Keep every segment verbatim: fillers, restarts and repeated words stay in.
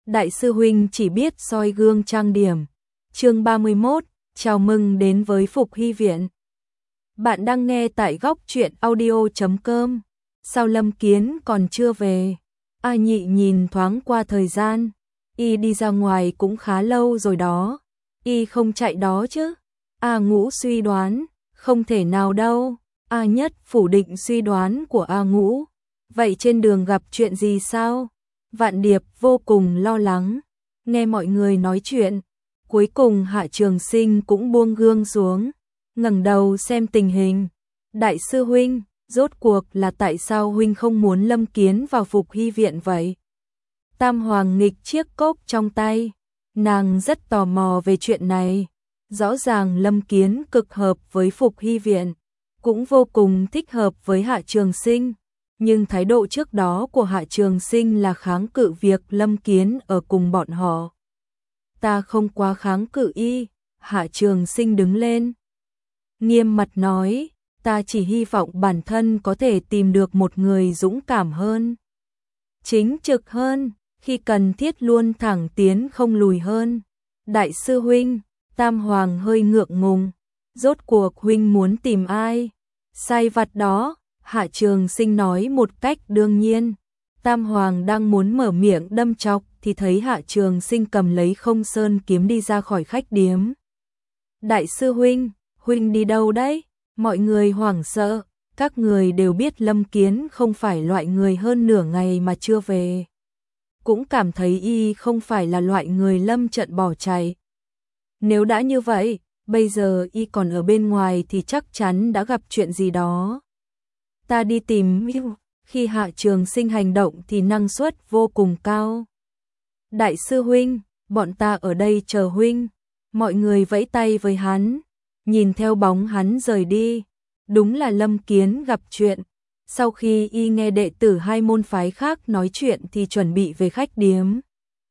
Đại sư huynh chỉ biết soi gương trang điểm. Chương ba mươi mốt, chào mừng đến với Phục Hy Viện. Bạn đang nghe tại góc truyện audio chấm com. Sao Lâm Kiến còn chưa về? A Nhị nhìn thoáng qua thời gian, y đi ra ngoài cũng khá lâu rồi đó. Y không chạy đó chứ? A Ngũ suy đoán, không thể nào đâu. A Nhất phủ định suy đoán của A Ngũ. Vậy trên đường gặp chuyện gì sao? Vạn Điệp vô cùng lo lắng, nghe mọi người nói chuyện. Cuối cùng Hạ Trường Sinh cũng buông gương xuống, ngẩng đầu xem tình hình. Đại sư huynh, rốt cuộc là tại sao huynh không muốn Lâm Kiến vào Phục Hy Viện vậy? Tam Hoàng nghịch chiếc cốc trong tay, nàng rất tò mò về chuyện này. Rõ ràng Lâm Kiến cực hợp với Phục Hy Viện, cũng vô cùng thích hợp với Hạ Trường Sinh. Nhưng thái độ trước đó của Hạ Trường Sinh là kháng cự việc Lâm Kiến ở cùng bọn họ. Ta không quá kháng cự y. Hạ Trường Sinh đứng lên, nghiêm mặt nói, ta chỉ hy vọng bản thân có thể tìm được một người dũng cảm hơn, chính trực hơn, khi cần thiết luôn thẳng tiến không lùi hơn. Đại sư huynh, Tam Hoàng hơi ngượng ngùng, rốt cuộc huynh muốn tìm ai? Sai vặt đó. Hạ Trường Sinh nói một cách đương nhiên. Tam Hoàng đang muốn mở miệng đâm chọc thì thấy Hạ Trường Sinh cầm lấy Không Sơn kiếm đi ra khỏi khách điếm. Đại sư huynh, huynh đi đâu đấy? Mọi người hoảng sợ, các người đều biết Lâm Kiến không phải loại người hơn nửa ngày mà chưa về. Cũng cảm thấy y không phải là loại người lâm trận bỏ chạy. Nếu đã như vậy, bây giờ y còn ở bên ngoài thì chắc chắn đã gặp chuyện gì đó. Ta đi tìm. Khi Hạ Trường Sinh hành động thì năng suất vô cùng cao. Đại sư huynh, bọn ta ở đây chờ huynh. Mọi người vẫy tay với hắn, nhìn theo bóng hắn rời đi. Đúng là Lâm Kiến gặp chuyện. Sau khi y nghe đệ tử hai môn phái khác nói chuyện thì chuẩn bị về khách điếm,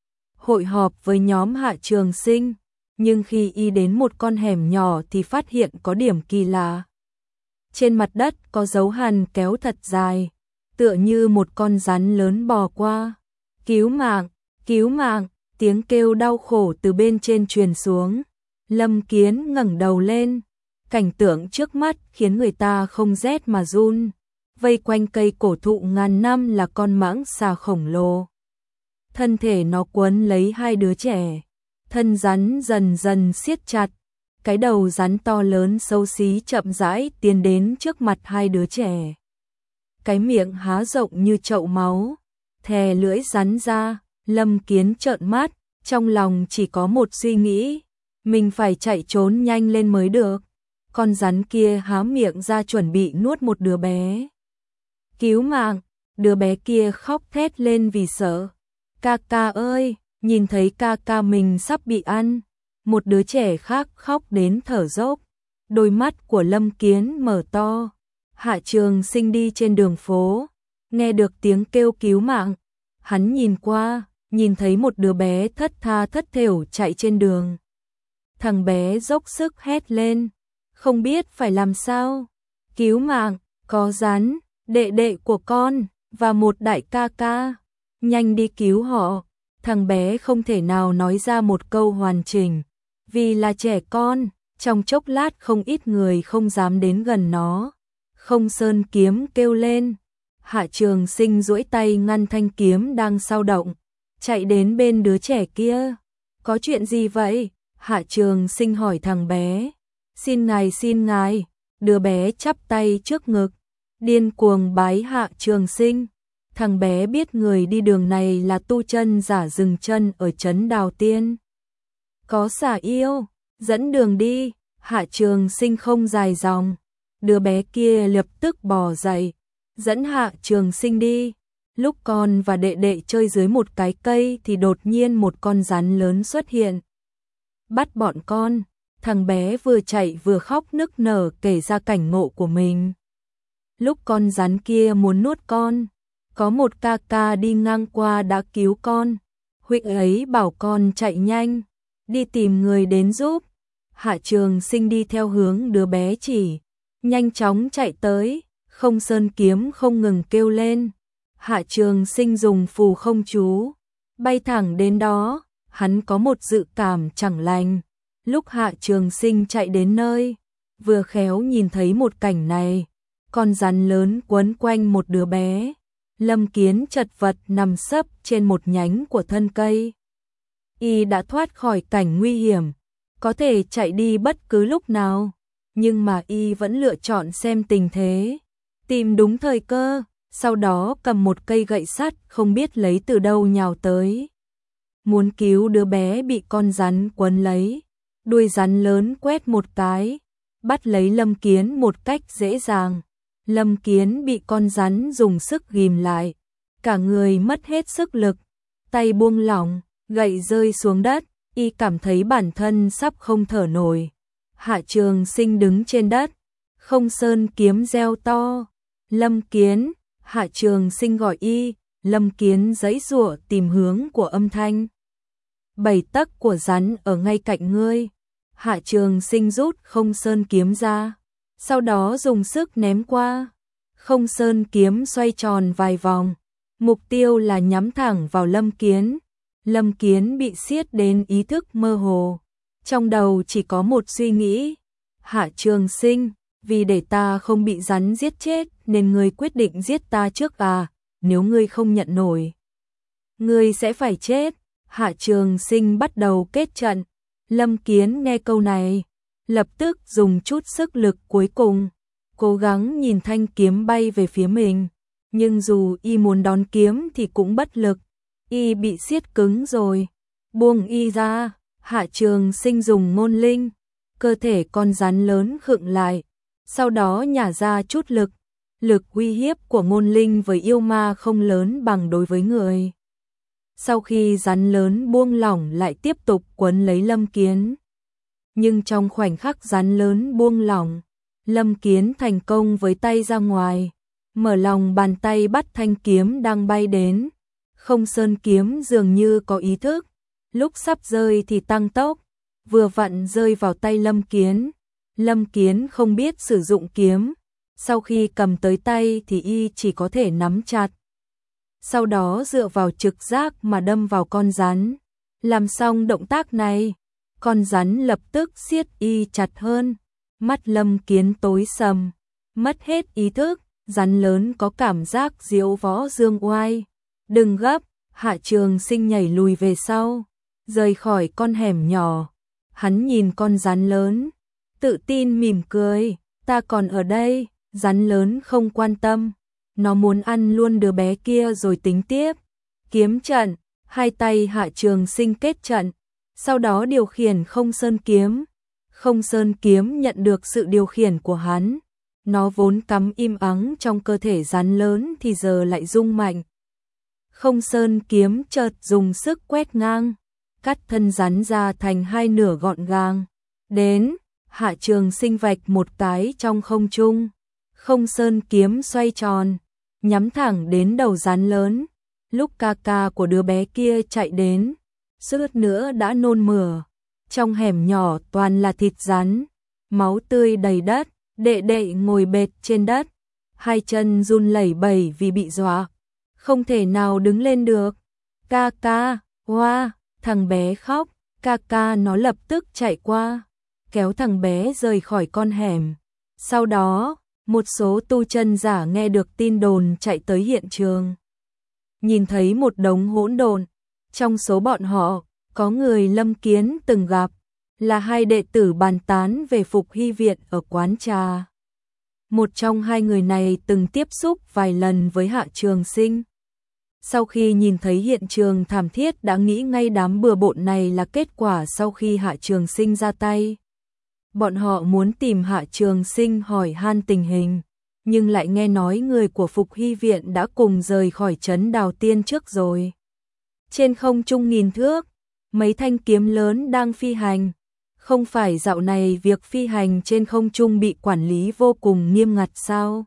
hội họp với nhóm Hạ Trường Sinh. Nhưng khi y đến một con hẻm nhỏ thì phát hiện có điểm kỳ lạ. Trên mặt đất có dấu hằn kéo thật dài, tựa như một con rắn lớn bò qua. Cứu mạng, cứu mạng, tiếng kêu đau khổ từ bên trên truyền xuống. Lâm Kiến ngẩng đầu lên, cảnh tượng trước mắt khiến người ta không rét mà run. Vây quanh cây cổ thụ ngàn năm là con mãng xà khổng lồ. Thân thể nó quấn lấy hai đứa trẻ, thân rắn dần dần siết chặt. Cái đầu rắn to lớn xấu xí chậm rãi tiến đến trước mặt hai đứa trẻ. Cái miệng há rộng như chậu máu, thè lưỡi rắn ra. Lâm Kiến trợn mắt, trong lòng chỉ có một suy nghĩ, mình phải chạy trốn nhanh lên mới được. Con rắn kia há miệng ra chuẩn bị nuốt một đứa bé. Cứu mạng, đứa bé kia khóc thét lên vì sợ. Ca ca ơi, nhìn thấy ca ca mình sắp bị ăn. Một đứa trẻ khác khóc đến thở dốc. Đôi mắt của Lâm Kiến mở to. Hạ Trường Sinh đi trên đường phố, nghe được tiếng kêu cứu mạng. Hắn nhìn qua, nhìn thấy một đứa bé thất tha thất thểu chạy trên đường. Thằng bé dốc sức hét lên, không biết phải làm sao. Cứu mạng, có rắn, đệ đệ của con, và một đại ca ca. Nhanh đi cứu họ. Thằng bé không thể nào nói ra một câu hoàn chỉnh. Vì là trẻ con, trong chốc lát không ít người không dám đến gần nó. Không Sơn kiếm kêu lên. Hạ Trường Sinh duỗi tay ngăn thanh kiếm đang sao động, chạy đến bên đứa trẻ kia. Có chuyện gì vậy? Hạ Trường Sinh hỏi thằng bé. Xin ngài xin ngài. Đứa bé chắp tay trước ngực, điên cuồng bái Hạ Trường Sinh. Thằng bé biết người đi đường này là tu chân giả dừng chân ở trấn Đào Tiên. Có xà yêu, dẫn đường đi. Hạ Trường Sinh không dài dòng. Đứa bé kia lập tức bò dậy, dẫn Hạ Trường Sinh đi. Lúc con và đệ đệ chơi dưới một cái cây thì đột nhiên một con rắn lớn xuất hiện, bắt bọn con. Thằng bé vừa chạy vừa khóc nức nở kể ra cảnh ngộ của mình. Lúc con rắn kia muốn nuốt con, có một ca ca đi ngang qua đã cứu con. Huynh ấy bảo con chạy nhanh, đi tìm người đến giúp. Hạ Trường Sinh đi theo hướng đứa bé chỉ, nhanh chóng chạy tới. Không Sơn kiếm không ngừng kêu lên. Hạ Trường Sinh dùng phù không chú, bay thẳng đến đó, hắn có một dự cảm chẳng lành. Lúc Hạ Trường Sinh chạy đến nơi, vừa khéo nhìn thấy một cảnh này, con rắn lớn quấn quanh một đứa bé. Lâm Kiến chật vật nằm sấp trên một nhánh của thân cây. Y đã thoát khỏi cảnh nguy hiểm, có thể chạy đi bất cứ lúc nào, nhưng mà Y vẫn lựa chọn xem tình thế, tìm đúng thời cơ, sau đó cầm một cây gậy sắt không biết lấy từ đâu nhào tới. Muốn cứu đứa bé bị con rắn quấn lấy, đuôi rắn lớn quét một cái, bắt lấy Lâm Kiến một cách dễ dàng. Lâm Kiến bị con rắn dùng sức ghim lại, cả người mất hết sức lực, tay buông lỏng, gậy rơi xuống đất, Y cảm thấy bản thân sắp không thở nổi. Hạ Trường Sinh đứng trên đất, Không Sơn Kiếm reo to, Lâm Kiến. Hạ Trường Sinh gọi Y, Lâm Kiến giãy giụa tìm hướng của âm thanh. Bảy tấc của rắn ở ngay cạnh ngươi. Hạ Trường Sinh rút Không Sơn Kiếm ra, sau đó dùng sức ném qua. Không Sơn Kiếm xoay tròn vài vòng, mục tiêu là nhắm thẳng vào Lâm Kiến. Lâm Kiến bị siết đến ý thức mơ hồ, trong đầu chỉ có một suy nghĩ. Hạ Trường Sinh, vì để ta không bị rắn giết chết nên ngươi quyết định giết ta trước à, nếu ngươi không nhận nổi, ngươi sẽ phải chết. Hạ Trường Sinh bắt đầu kết trận. Lâm Kiến nghe câu này, lập tức dùng chút sức lực cuối cùng, cố gắng nhìn thanh kiếm bay về phía mình, nhưng dù Y muốn đón kiếm thì cũng bất lực, Y bị siết cứng rồi. Buông Y ra, Hạ Trường Sinh dùng ngôn linh, cơ thể con rắn lớn khựng lại, sau đó nhả ra chút lực. Lực uy hiếp của ngôn linh với yêu ma không lớn bằng đối với người. Sau khi rắn lớn buông lỏng lại tiếp tục quấn lấy Lâm Kiến. Nhưng trong khoảnh khắc rắn lớn buông lỏng, Lâm Kiến thành công với tay ra ngoài, mở lòng bàn tay bắt thanh kiếm đang bay đến. Không Sơn Kiếm dường như có ý thức, lúc sắp rơi thì tăng tốc, vừa vặn rơi vào tay Lâm Kiến. Lâm Kiến không biết sử dụng kiếm, sau khi cầm tới tay thì Y chỉ có thể nắm chặt, sau đó dựa vào trực giác mà đâm vào con rắn. Làm xong động tác này, con rắn lập tức siết Y chặt hơn. Mắt Lâm Kiến tối sầm, mất hết ý thức. Rắn lớn có cảm giác diễu võ dương oai. Đừng gấp, Hạ Trường Sinh nhảy lùi về sau, rời khỏi con hẻm nhỏ. Hắn nhìn con rắn lớn, tự tin mỉm cười, ta còn ở đây. Rắn lớn không quan tâm, nó muốn ăn luôn đứa bé kia rồi tính tiếp. Kiếm trận, hai tay Hạ Trường Sinh kết trận, sau đó điều khiển Không Sơn Kiếm. Không Sơn Kiếm nhận được sự điều khiển của hắn, nó vốn cắm im ắng trong cơ thể rắn lớn thì giờ lại rung mạnh. Không Sơn Kiếm chợt dùng sức quét ngang, cắt thân rắn ra thành hai nửa gọn gàng. Đến, Hạ Trường Sinh vạch một cái trong không trung. Không Sơn Kiếm xoay tròn, nhắm thẳng đến đầu rắn lớn. Lúc ca ca của đứa bé kia chạy đến, suýt nữa đã nôn mửa. Trong hẻm nhỏ toàn là thịt rắn, máu tươi đầy đất. Đệ đệ ngồi bệt trên đất, hai chân run lẩy bẩy vì bị dọa, không thể nào đứng lên được. Ca ca, hoa, thằng bé khóc. Ca ca nó lập tức chạy qua, kéo thằng bé rời khỏi con hẻm. Sau đó, một số tu chân giả nghe được tin đồn chạy tới hiện trường, nhìn thấy một đống hỗn độn. Trong số bọn họ, có người Lâm Kiến từng gặp, là hai đệ tử bàn tán về Phục Hy Viện ở quán trà. Một trong hai người này từng tiếp xúc vài lần với Hạ Trường Sinh. Sau khi nhìn thấy hiện trường thảm thiết đã nghĩ ngay đám bừa bộn này là kết quả sau khi Hạ Trường Sinh ra tay. Bọn họ muốn tìm Hạ Trường Sinh hỏi han tình hình, nhưng lại nghe nói người của Phục Hy Viện đã cùng rời khỏi trấn Đào Tiên trước rồi. Trên không trung nghìn thước, mấy thanh kiếm lớn đang phi hành. Không phải dạo này việc phi hành trên không trung bị quản lý vô cùng nghiêm ngặt sao?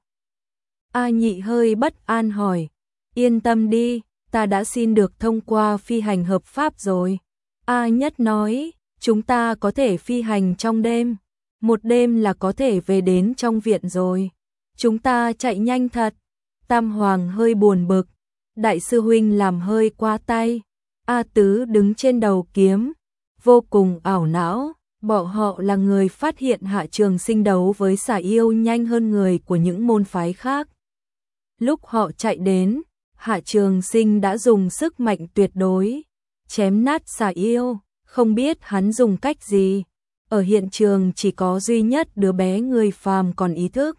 A Nhị hơi bất an hỏi. Yên tâm đi, ta đã xin được thông qua phi hành hợp pháp rồi. A Nhất nói, chúng ta có thể phi hành trong đêm. Một đêm là có thể về đến trong viện rồi. Chúng ta chạy nhanh thật. Tam Hoàng hơi buồn bực. Đại sư huynh làm hơi quá tay. A Tứ đứng trên đầu kiếm, vô cùng ảo não. Bọn họ là người phát hiện Hạ Trường Sinh đấu với Xà Yêu nhanh hơn người của những môn phái khác. Lúc họ chạy đến, Hạ Trường Sinh đã dùng sức mạnh tuyệt đối, chém nát Xà Yêu, không biết hắn dùng cách gì. Ở hiện trường chỉ có duy nhất đứa bé người phàm còn ý thức.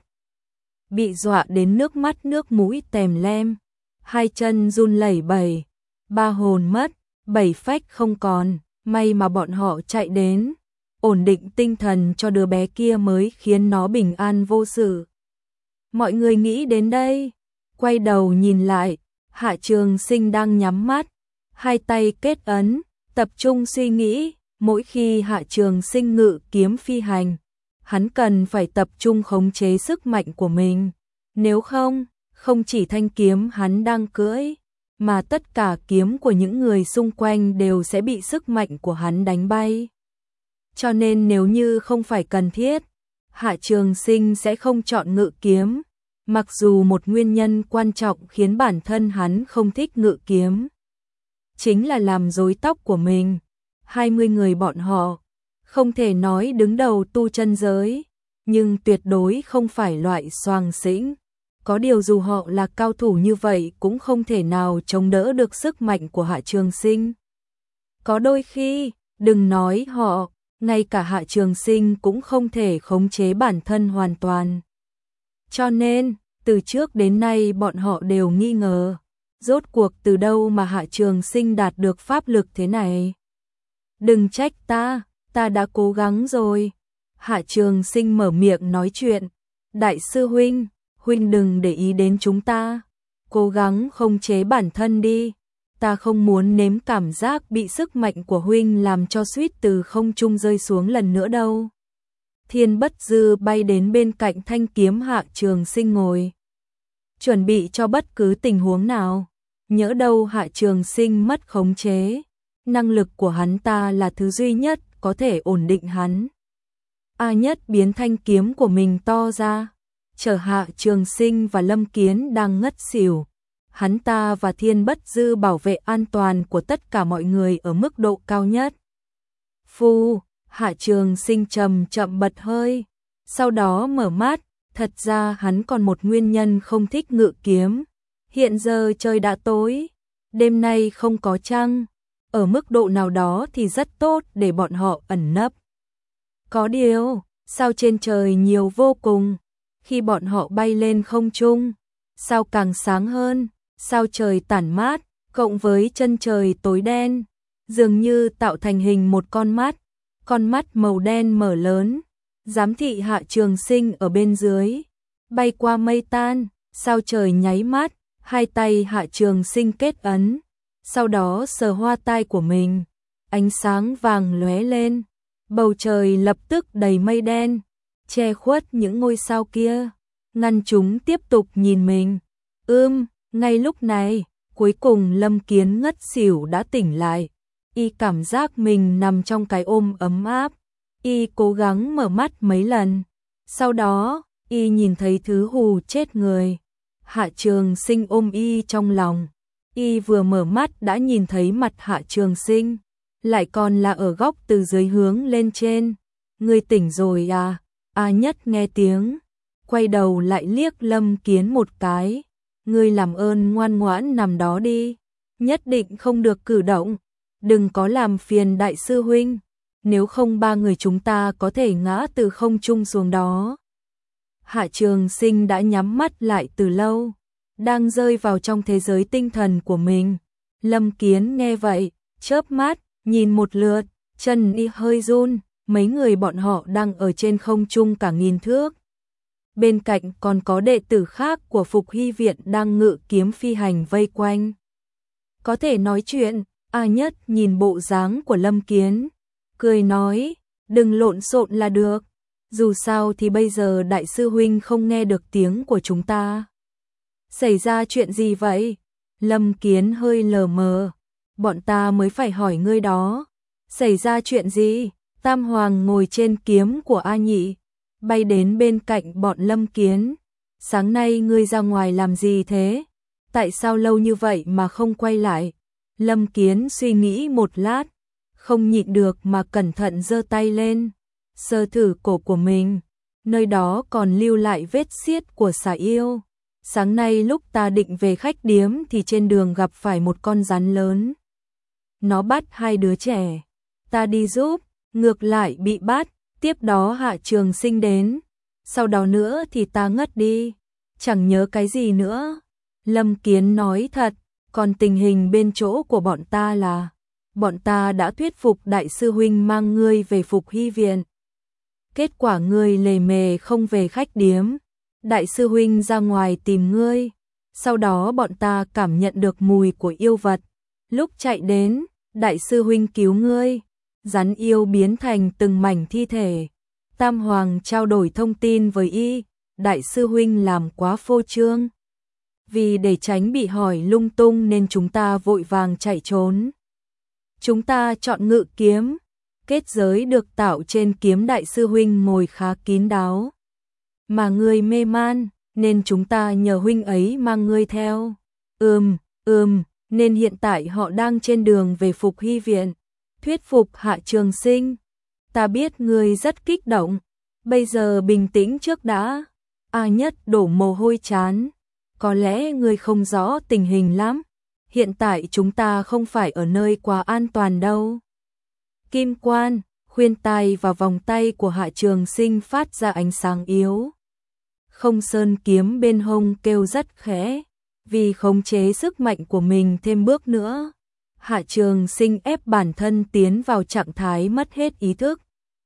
Bị dọa đến nước mắt nước mũi tèm lem, hai chân run lẩy bẩy, ba hồn mất, bảy phách không còn, may mà bọn họ chạy đến, ổn định tinh thần cho đứa bé kia mới khiến nó bình an vô sự. Mọi người nghĩ đến đây, quay đầu nhìn lại, Hạ Trường Sinh đang nhắm mắt, hai tay kết ấn, tập trung suy nghĩ. Mỗi khi Hạ Trường Sinh ngự kiếm phi hành, hắn cần phải tập trung khống chế sức mạnh của mình. Nếu không, không chỉ thanh kiếm hắn đang cưỡi, mà tất cả kiếm của những người xung quanh đều sẽ bị sức mạnh của hắn đánh bay. Cho nên nếu như không phải cần thiết, Hạ Trường Sinh sẽ không chọn ngự kiếm, mặc dù một nguyên nhân quan trọng khiến bản thân hắn không thích ngự kiếm chính là làm rối tóc của mình. hai mươi người bọn họ, không thể nói đứng đầu tu chân giới, nhưng tuyệt đối không phải loại xoàng xĩnh. Có điều dù họ là cao thủ như vậy cũng không thể nào chống đỡ được sức mạnh của Hạ Trường Sinh. Có đôi khi, đừng nói họ, ngay cả Hạ Trường Sinh cũng không thể khống chế bản thân hoàn toàn. Cho nên, từ trước đến nay bọn họ đều nghi ngờ, rốt cuộc từ đâu mà Hạ Trường Sinh đạt được pháp lực thế này. Đừng trách ta, ta đã cố gắng rồi. Hạ Trường Sinh mở miệng nói chuyện. Đại sư huynh, huynh đừng để ý đến chúng ta. Cố gắng khống chế bản thân đi. Ta không muốn nếm cảm giác bị sức mạnh của huynh làm cho suýt từ không trung rơi xuống lần nữa đâu. Thiên Bất Dư bay đến bên cạnh thanh kiếm Hạ Trường Sinh ngồi, chuẩn bị cho bất cứ tình huống nào. Nhỡ đâu Hạ Trường Sinh mất khống chế, năng lực của hắn ta là thứ duy nhất có thể ổn định hắn. A Nhất biến thanh kiếm của mình to ra, chở Hạ Trường Sinh và Lâm Kiến đang ngất xỉu. Hắn ta và Thiên Bất Dư bảo vệ an toàn của tất cả mọi người ở mức độ cao nhất. Phu, Hạ Trường Sinh chậm chậm bật hơi, sau đó mở mắt. Thật ra hắn còn một nguyên nhân không thích ngự kiếm. Hiện giờ trời đã tối, đêm nay không có trăng, ở mức độ nào đó thì rất tốt để bọn họ ẩn nấp. Có điều, sao trên trời nhiều vô cùng, khi bọn họ bay lên không trung, sao càng sáng hơn, sao trời tản mát, cộng với chân trời tối đen, dường như tạo thành hình một con mắt, con mắt màu đen mở lớn. Giám thị Hạ Trường Sinh ở bên dưới, bay qua mây tan, sao trời nháy mắt, hai tay Hạ Trường Sinh kết ấn, sau đó sờ hoa tai của mình, ánh sáng vàng lóe lên, bầu trời lập tức đầy mây đen, che khuất những ngôi sao kia, ngăn chúng tiếp tục nhìn mình. Ưm, ngay lúc này, cuối cùng Lâm Kiến ngất xỉu đã tỉnh lại, y cảm giác mình nằm trong cái ôm ấm áp. Y cố gắng mở mắt mấy lần, sau đó, y nhìn thấy thứ hù chết người. Hạ Trường Sinh ôm y trong lòng, y vừa mở mắt đã nhìn thấy mặt Hạ Trường Sinh, lại còn là ở góc từ dưới hướng lên trên. Ngươi tỉnh rồi à? A Nhất nghe tiếng, quay đầu lại liếc Lâm Kiến một cái. Ngươi làm ơn ngoan ngoãn nằm đó đi, nhất định không được cử động, đừng có làm phiền đại sư huynh. Nếu không ba người chúng ta có thể ngã từ không trung xuống đó. Hạ Trường Sinh đã nhắm mắt lại từ lâu, đang rơi vào trong thế giới tinh thần của mình. Lâm Kiến nghe vậy, chớp mắt, nhìn một lượt, chân y hơi run, mấy người bọn họ đang ở trên không trung cả nghìn thước. Bên cạnh còn có đệ tử khác của Phục Hy Viện đang ngự kiếm phi hành vây quanh. Có thể nói chuyện, A Nhất nhìn bộ dáng của Lâm Kiến, cười nói, đừng lộn xộn là được, dù sao thì bây giờ đại sư huynh không nghe được tiếng của chúng ta. Xảy ra chuyện gì vậy? Lâm Kiến hơi lờ mờ, bọn ta mới phải hỏi ngươi đó. Xảy ra chuyện gì? Tam Hoàng ngồi trên kiếm của A Nhị, bay đến bên cạnh bọn Lâm Kiến. Sáng nay ngươi ra ngoài làm gì thế? Tại sao lâu như vậy mà không quay lại? Lâm Kiến suy nghĩ một lát, không nhịn được mà cẩn thận giơ tay lên, sờ thử cổ của mình, nơi đó còn lưu lại vết xiết của xà yêu. Sáng nay lúc ta định về khách điếm thì trên đường gặp phải một con rắn lớn. Nó bắt hai đứa trẻ, ta đi giúp, ngược lại bị bắt, tiếp đó Hạ Trường Sinh đến, sau đó nữa thì ta ngất đi, chẳng nhớ cái gì nữa. Lâm Kiến nói thật, còn tình hình bên chỗ của bọn ta là, bọn ta đã thuyết phục đại sư huynh mang ngươi về Phục Hy viện. Kết quả ngươi lề mề không về khách điếm, đại sư huynh ra ngoài tìm ngươi, sau đó bọn ta cảm nhận được mùi của yêu vật, lúc chạy đến, đại sư huynh cứu ngươi, rắn yêu biến thành từng mảnh thi thể. Tam Hoàng trao đổi thông tin với y, đại sư huynh làm quá phô trương. Vì để tránh bị hỏi lung tung nên chúng ta vội vàng chạy trốn. Chúng ta chọn ngự kiếm, kết giới được tạo trên kiếm đại sư huynh ngồi khá kín đáo. Mà ngươi mê man, nên chúng ta nhờ huynh ấy mang ngươi theo. Ừm, ừm, nên hiện tại họ đang trên đường về Phục Hy viện, thuyết phục Hạ Trường Sinh. Ta biết ngươi rất kích động, bây giờ bình tĩnh trước đã. A Nhất đổ mồ hôi chán, có lẽ ngươi không rõ tình hình lắm, hiện tại chúng ta không phải ở nơi quá an toàn đâu. Kim quan, khuyên tai và vòng tay của Hạ Trường Sinh phát ra ánh sáng yếu. Không sơn kiếm bên hông kêu rất khẽ, vì khống chế sức mạnh của mình thêm bước nữa. Hạ Trường Sinh ép bản thân tiến vào trạng thái mất hết ý thức.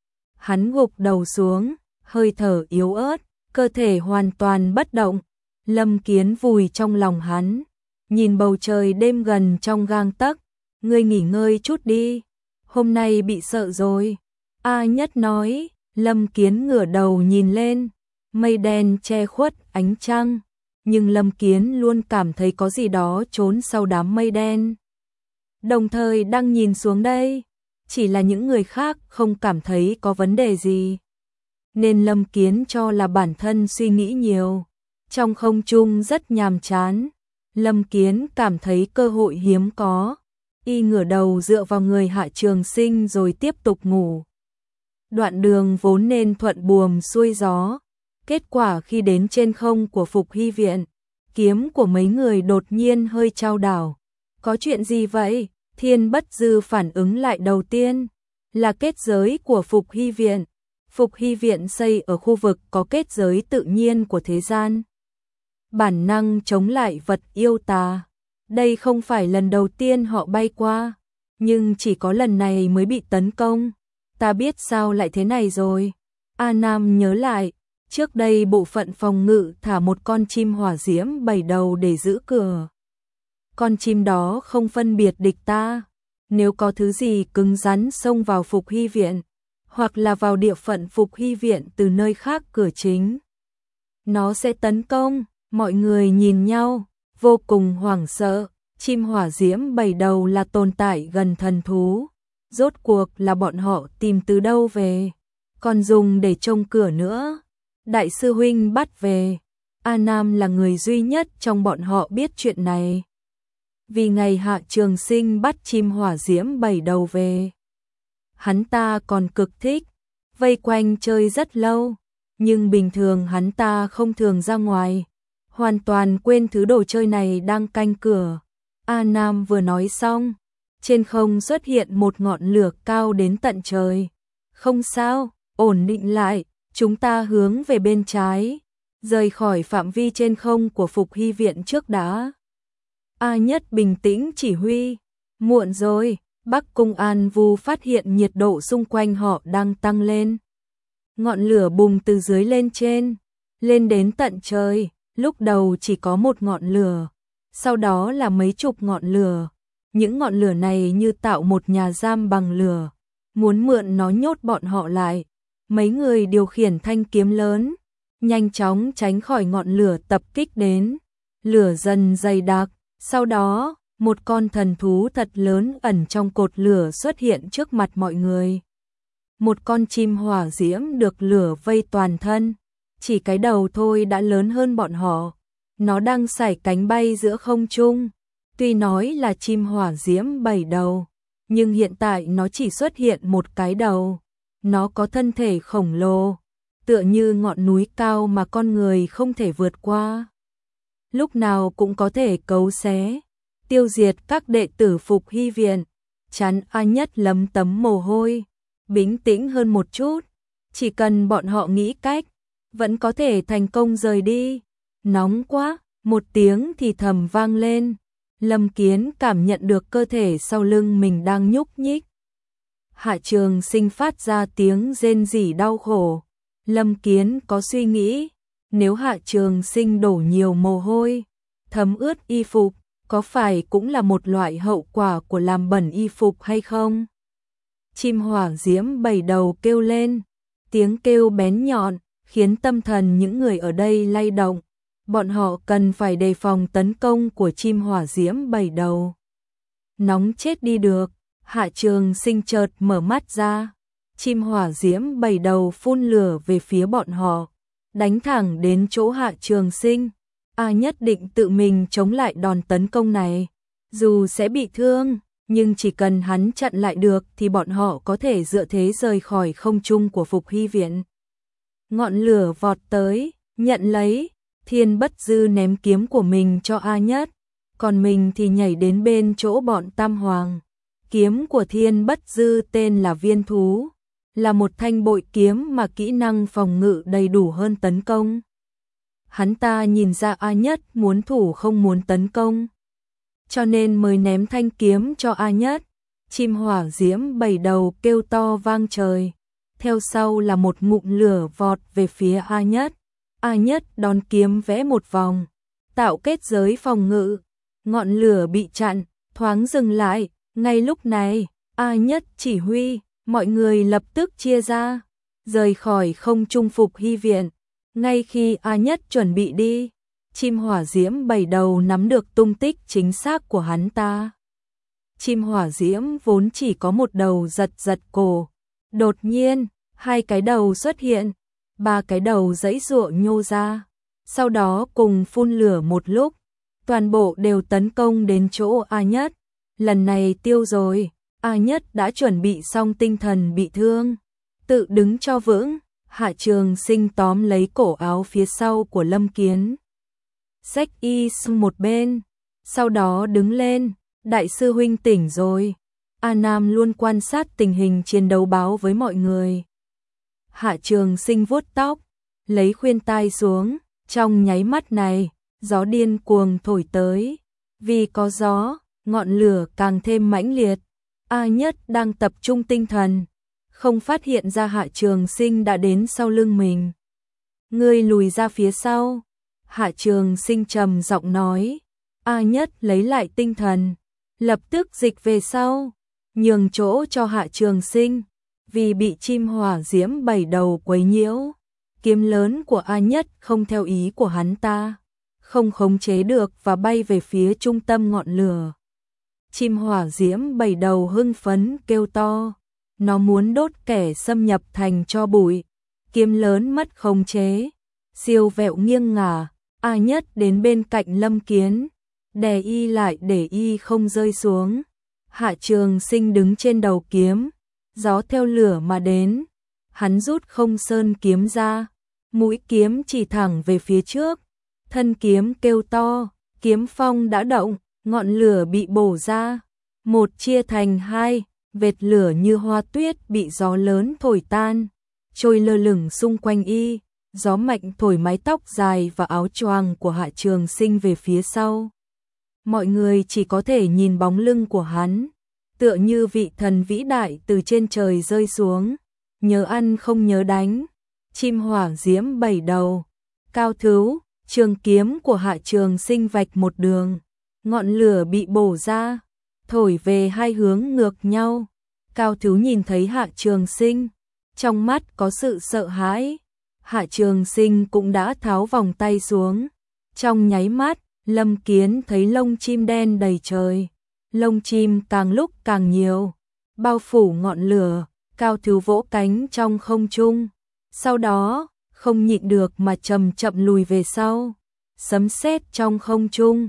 Hắn gục đầu xuống, hơi thở yếu ớt, cơ thể hoàn toàn bất động. Lâm Kiến vùi trong lòng hắn, nhìn bầu trời đêm gần trong gang tấc, ngươi nghỉ ngơi chút đi, hôm nay bị sợ rồi. A Nhất nói. Lâm Kiến ngửa đầu nhìn lên, mây đen che khuất ánh trăng, nhưng Lâm Kiến luôn cảm thấy có gì đó trốn sau đám mây đen. Đồng thời đang nhìn xuống đây, chỉ là những người khác không cảm thấy có vấn đề gì. Nên Lâm Kiến cho là bản thân suy nghĩ nhiều. Trong không trung rất nhàm chán, Lâm Kiến cảm thấy cơ hội hiếm có. Y ngửa đầu dựa vào người Hạ Trường Sinh rồi tiếp tục ngủ. Đoạn đường vốn nên thuận buồm xuôi gió, kết quả khi đến trên không của Phục Hy viện, kiếm của mấy người đột nhiên hơi chao đảo. Có chuyện gì vậy? Thiên Bất Dư phản ứng lại đầu tiên, là kết giới của Phục Hy viện. Phục Hy viện xây ở khu vực có kết giới tự nhiên của thế gian. Bản năng chống lại vật yêu tà. Đây không phải lần đầu tiên họ bay qua, nhưng chỉ có lần này mới bị tấn công. Ta biết sao lại thế này rồi. A Nam nhớ lại, trước đây bộ phận phòng ngự thả một con chim hỏa diễm bảy đầu để giữ cửa. Con chim đó không phân biệt địch ta, nếu có thứ gì cứng rắn xông vào Phục Hy viện, hoặc là vào địa phận Phục Hy viện từ nơi khác cửa chính, nó sẽ tấn công. Mọi người nhìn nhau, vô cùng hoảng sợ. Chim hỏa diễm bảy đầu là tồn tại gần thần thú, rốt cuộc là bọn họ tìm từ đâu về, còn dùng để trông cửa nữa. Đại sư huynh bắt về. A Nam là người duy nhất trong bọn họ biết chuyện này. Vì ngày Hạ Trường Sinh bắt chim hỏa diễm bảy đầu về, hắn ta còn cực thích, vây quanh chơi rất lâu, nhưng bình thường hắn ta không thường ra ngoài, hoàn toàn quên thứ đồ chơi này đang canh cửa. A Nam vừa nói xong, trên không xuất hiện một ngọn lửa cao đến tận trời. Không sao, ổn định lại, chúng ta hướng về bên trái, rời khỏi phạm vi trên không của Phục Hy viện trước đã. A Nhất bình tĩnh chỉ huy. Muộn rồi, Bắc Cung An Vu phát hiện nhiệt độ xung quanh họ đang tăng lên. Ngọn lửa bùng từ dưới lên trên, lên đến tận trời. Lúc đầu chỉ có một ngọn lửa, sau đó là mấy chục ngọn lửa. Những ngọn lửa này như tạo một nhà giam bằng lửa, muốn mượn nó nhốt bọn họ lại. Mấy người điều khiển thanh kiếm lớn, nhanh chóng tránh khỏi ngọn lửa tập kích đến. Lửa dần dày đặc, sau đó, một con thần thú thật lớn ẩn trong cột lửa xuất hiện trước mặt mọi người. Một con chim hỏa diễm được lửa vây toàn thân, chỉ cái đầu thôi đã lớn hơn bọn họ. Nó đang sải cánh bay giữa không trung, Tuy nói là chim hỏa diễm bảy đầu, nhưng hiện tại nó chỉ xuất hiện một cái đầu. Nó có thân thể khổng lồ, tựa như ngọn núi cao mà con người không thể vượt qua. Lúc nào cũng có thể cấu xé, tiêu diệt các đệ tử Phục Hy viện. Chán A Nhất lấm tấm mồ hôi, bình tĩnh hơn một chút, chỉ cần bọn họ nghĩ cách, vẫn có thể thành công rời đi. Nóng quá, một tiếng thì thầm vang lên. Lâm Kiến cảm nhận được cơ thể sau lưng mình đang nhúc nhích. Hạ Trường Sinh phát ra tiếng rên rỉ đau khổ. Lâm Kiến có suy nghĩ, nếu Hạ Trường Sinh đổ nhiều mồ hôi, thấm ướt y phục, có phải cũng là một loại hậu quả của làm bẩn y phục hay không? Chim hỏa diễm bảy đầu kêu lên, tiếng kêu bén nhọn, khiến tâm thần những người ở đây lay động. Bọn họ cần phải đề phòng tấn công của chim hỏa diễm bảy đầu. Nóng chết đi được, Hạ Trường Sinh chợt mở mắt ra. Chim hỏa diễm bảy đầu phun lửa về phía bọn họ, đánh thẳng đến chỗ Hạ Trường Sinh. A nhất định tự mình chống lại đòn tấn công này. Dù sẽ bị thương, nhưng chỉ cần hắn chặn lại được thì bọn họ có thể dựa thế rời khỏi không trung của Phục Hy viện. Ngọn lửa vọt tới, nhận lấy. Thiên Bất Dư ném kiếm của mình cho A Nhất, còn mình thì nhảy đến bên chỗ bọn Tam Hoàng. Kiếm của Thiên Bất Dư tên là Viên Thú, là một thanh bội kiếm mà kỹ năng phòng ngự đầy đủ hơn tấn công. Hắn ta nhìn ra A Nhất muốn thủ không muốn tấn công, cho nên mới ném thanh kiếm cho A Nhất. Chim hỏa diễm bảy đầu kêu to vang trời, theo sau là một ngụm lửa vọt về phía A Nhất. A Nhất đón kiếm vẽ một vòng, tạo kết giới phòng ngự. Ngọn lửa bị chặn, thoáng dừng lại. Ngay lúc này, A Nhất chỉ huy, mọi người lập tức chia ra, rời khỏi không trung Phục Hy viện. Ngay khi A Nhất chuẩn bị đi, chim hỏa diễm bảy đầu nắm được tung tích chính xác của hắn ta. Chim hỏa diễm vốn chỉ có một đầu giật giật cổ. Đột nhiên, hai cái đầu xuất hiện. Ba cái đầu giãy giụa nhô ra, sau đó cùng phun lửa một lúc, toàn bộ đều tấn công đến chỗ A Nhất. Lần này tiêu rồi, A Nhất đã chuẩn bị xong tinh thần bị thương, tự đứng cho vững. Hạ Trường Sinh tóm lấy cổ áo phía sau của Lâm Kiến, xách y sang một bên, sau đó đứng lên. Đại sư huynh tỉnh rồi. A Nam luôn quan sát tình hình chiến đấu báo với mọi người. Hạ Trường Sinh vuốt tóc, lấy khuyên tai xuống. Trong nháy mắt này, gió điên cuồng thổi tới. Vì có gió, ngọn lửa càng thêm mãnh liệt. A Nhất đang tập trung tinh thần, không phát hiện ra Hạ Trường Sinh đã đến sau lưng mình. Ngươi lùi ra phía sau. Hạ Trường Sinh trầm giọng nói. A Nhất lấy lại tinh thần, lập tức dịch về sau, nhường chỗ cho Hạ Trường Sinh. Vì bị chim hỏa diễm bảy đầu quấy nhiễu, kiếm lớn của A Nhất không theo ý của hắn ta, không khống chế được và bay về phía trung tâm ngọn lửa. Chim hỏa diễm bảy đầu hưng phấn kêu to, nó muốn đốt kẻ xâm nhập thành tro bụi. Kiếm lớn mất khống chế, siêu vẹo nghiêng ngả. A Nhất đến bên cạnh Lâm Kiến, đè y lại để y không rơi xuống. Hạ Trường Sinh đứng trên đầu kiếm, gió theo lửa mà đến. Hắn rút không sơn kiếm ra, mũi kiếm chỉ thẳng về phía trước. Thân kiếm kêu to, kiếm phong đã động, ngọn lửa bị bổ ra, một chia thành hai, vệt lửa như hoa tuyết bị gió lớn thổi tan, trôi lơ lửng xung quanh y. Gió mạnh thổi mái tóc dài và áo choàng của Hạ Trường Sinh về phía sau. Mọi người chỉ có thể nhìn bóng lưng của hắn, tựa như vị thần vĩ đại từ trên trời rơi xuống, nhớ ăn không nhớ đánh. Chim hỏa diễm bảy đầu, cao thứu, trường kiếm của Hạ Trường Sinh vạch một đường, ngọn lửa bị bổ ra, thổi về hai hướng ngược nhau. Cao thứu nhìn thấy Hạ Trường Sinh, trong mắt có sự sợ hãi. Hạ Trường Sinh cũng đã tháo vòng tay xuống. Trong nháy mắt, Lâm Kiến thấy lông chim đen đầy trời. Lông chim càng lúc càng nhiều, bao phủ ngọn lửa. Cao thứu vỗ cánh trong không trung, sau đó không nhịn được mà chậm chậm lùi về sau. Sấm sét trong không trung,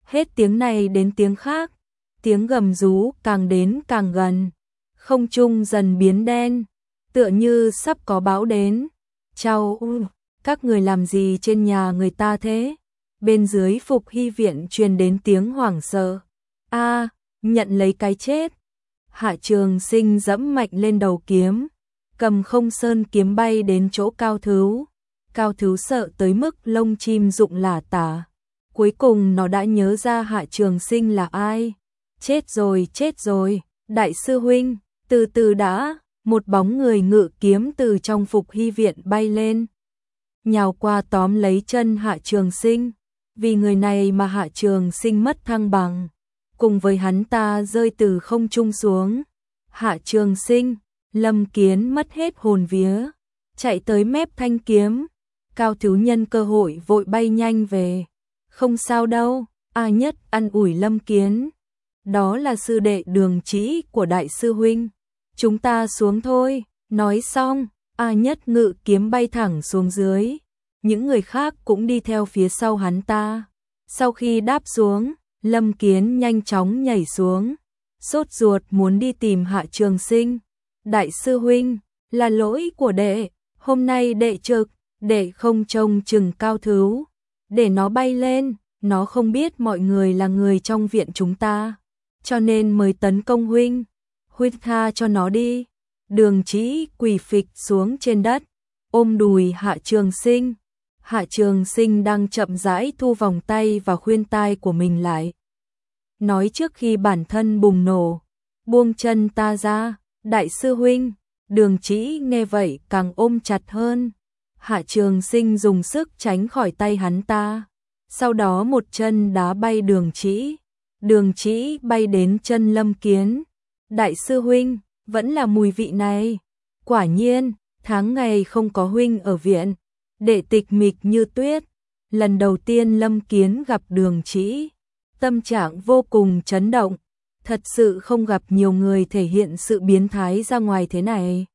Hết tiếng này đến tiếng khác, tiếng gầm rú càng đến càng gần, không trung dần biến đen, tựa như sắp có bão đến. Chao, các người làm gì trên nhà người ta thế? Bên dưới Phục Hy viện truyền đến tiếng hoảng sợ. A, nhận lấy cái chết. Hạ Trường Sinh dẫm mạnh lên đầu kiếm, cầm Không Sơn kiếm bay đến chỗ Cao Thứu. Cao Thứu sợ tới mức lông chim rụng lả tả. Cuối cùng nó đã nhớ ra Hạ Trường Sinh là ai. Chết rồi, chết rồi, đại sư huynh, từ từ đã. Một bóng người ngự kiếm từ trong Phục Hy viện bay lên, nhào qua tóm lấy chân Hạ Trường Sinh. Vì người này mà Hạ Trường Sinh mất thăng bằng, cùng với hắn ta rơi từ không trung xuống. Hạ Trường Sinh, Lâm Kiến mất hết hồn vía, chạy tới mép thanh kiếm. Cao Thứu nhân cơ hội vội bay nhanh về. Không sao đâu, A Nhất an ủi Lâm Kiến. Đó là sư đệ Đường Trĩ của đại sư huynh. Chúng ta xuống thôi. Nói xong, A Nhất ngự kiếm bay thẳng xuống dưới. Những người khác cũng đi theo phía sau hắn ta. Sau khi đáp xuống, Lâm Kiến nhanh chóng nhảy xuống, sốt ruột muốn đi tìm Hạ Trường Sinh. Đại sư huynh, là lỗi của đệ, hôm nay đệ trực, đệ không trông chừng Cao Thứu, để nó bay lên, nó không biết mọi người là người trong viện chúng ta, cho nên mới tấn công huynh. Huynh tha cho nó đi. Đường Trĩ quỳ phịch xuống trên đất, ôm đùi Hạ Trường Sinh. Hạ Trường Sinh đang chậm rãi thu vòng tay và khuyên tai của mình lại, nói trước khi bản thân bùng nổ, buông chân ta ra, đại sư huynh. Đường Trĩ nghe vậy càng ôm chặt hơn. Hạ Trường Sinh dùng sức tránh khỏi tay hắn ta, sau đó một chân đá bay Đường Trĩ. Đường Trĩ bay đến chân Lâm Kiến. Đại sư huynh, vẫn là mùi vị này. Quả nhiên, tháng ngày không có huynh ở viện, đệ tịch mịch như tuyết. Lần đầu tiên Lâm Kiến gặp Đường Trĩ, tâm trạng vô cùng chấn động. Thật sự không gặp nhiều người thể hiện sự biến thái ra ngoài thế này.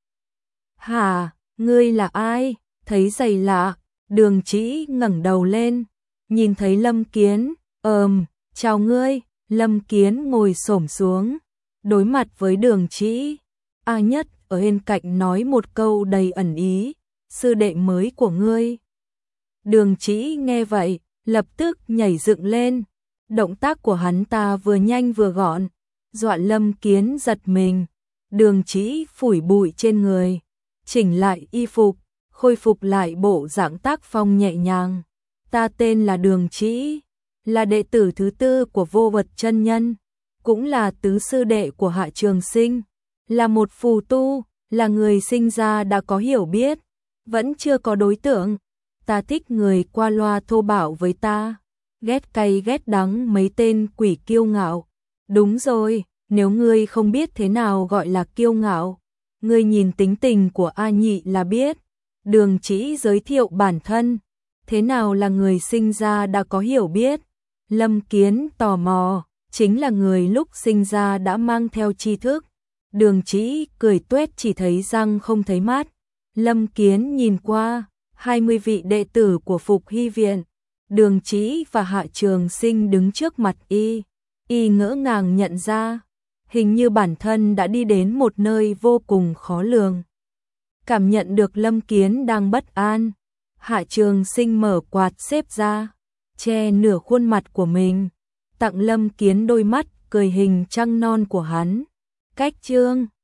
Hả, ngươi là ai? Thấy giày lạ, Đường Trĩ ngẩng đầu lên, nhìn thấy Lâm Kiến. Ờm, chào ngươi. Lâm Kiến ngồi xổm xuống, đối mặt với Đường Trĩ. A Nhất ở bên cạnh nói một câu đầy ẩn ý, sư đệ mới của ngươi. Đường Trĩ nghe vậy, lập tức nhảy dựng lên. Động tác của hắn ta vừa nhanh vừa gọn, dọa Lâm Kiến giật mình. Đường Trĩ phủi bụi trên người, chỉnh lại y phục, khôi phục lại bộ dạng tác phong nhẹ nhàng. Ta tên là Đường Trĩ, là đệ tử thứ tư của Vô Vật chân nhân, cũng là tứ sư đệ của Hạ Trường Sinh, là một phù tu, là người sinh ra đã có hiểu biết, vẫn chưa có đối tượng. Ta thích người qua loa thô bạo với ta, ghét cay ghét đắng mấy tên quỷ kiêu ngạo. Đúng rồi, nếu ngươi không biết thế nào gọi là kiêu ngạo, ngươi nhìn tính tình của A Nhị là biết. Đường Trĩ giới thiệu bản thân, thế nào là người sinh ra đã có hiểu biết. Lâm Kiến tò mò, chính là người lúc sinh ra đã mang theo tri thức. Đường Trĩ cười tuét chỉ thấy răng không thấy mắt. Lâm Kiến nhìn qua, hai mươi vị đệ tử của Phục Hy viện, Đường Trĩ và Hạ Trường Sinh đứng trước mặt y. Y ngỡ ngàng nhận ra, hình như bản thân đã đi đến một nơi vô cùng khó lường. Cảm nhận được Lâm Kiến đang bất an, Hạ Trường Sinh mở quạt xếp ra, che nửa khuôn mặt của mình, tặng Lâm Kiến đôi mắt cười hình trăng non của hắn. Cách chương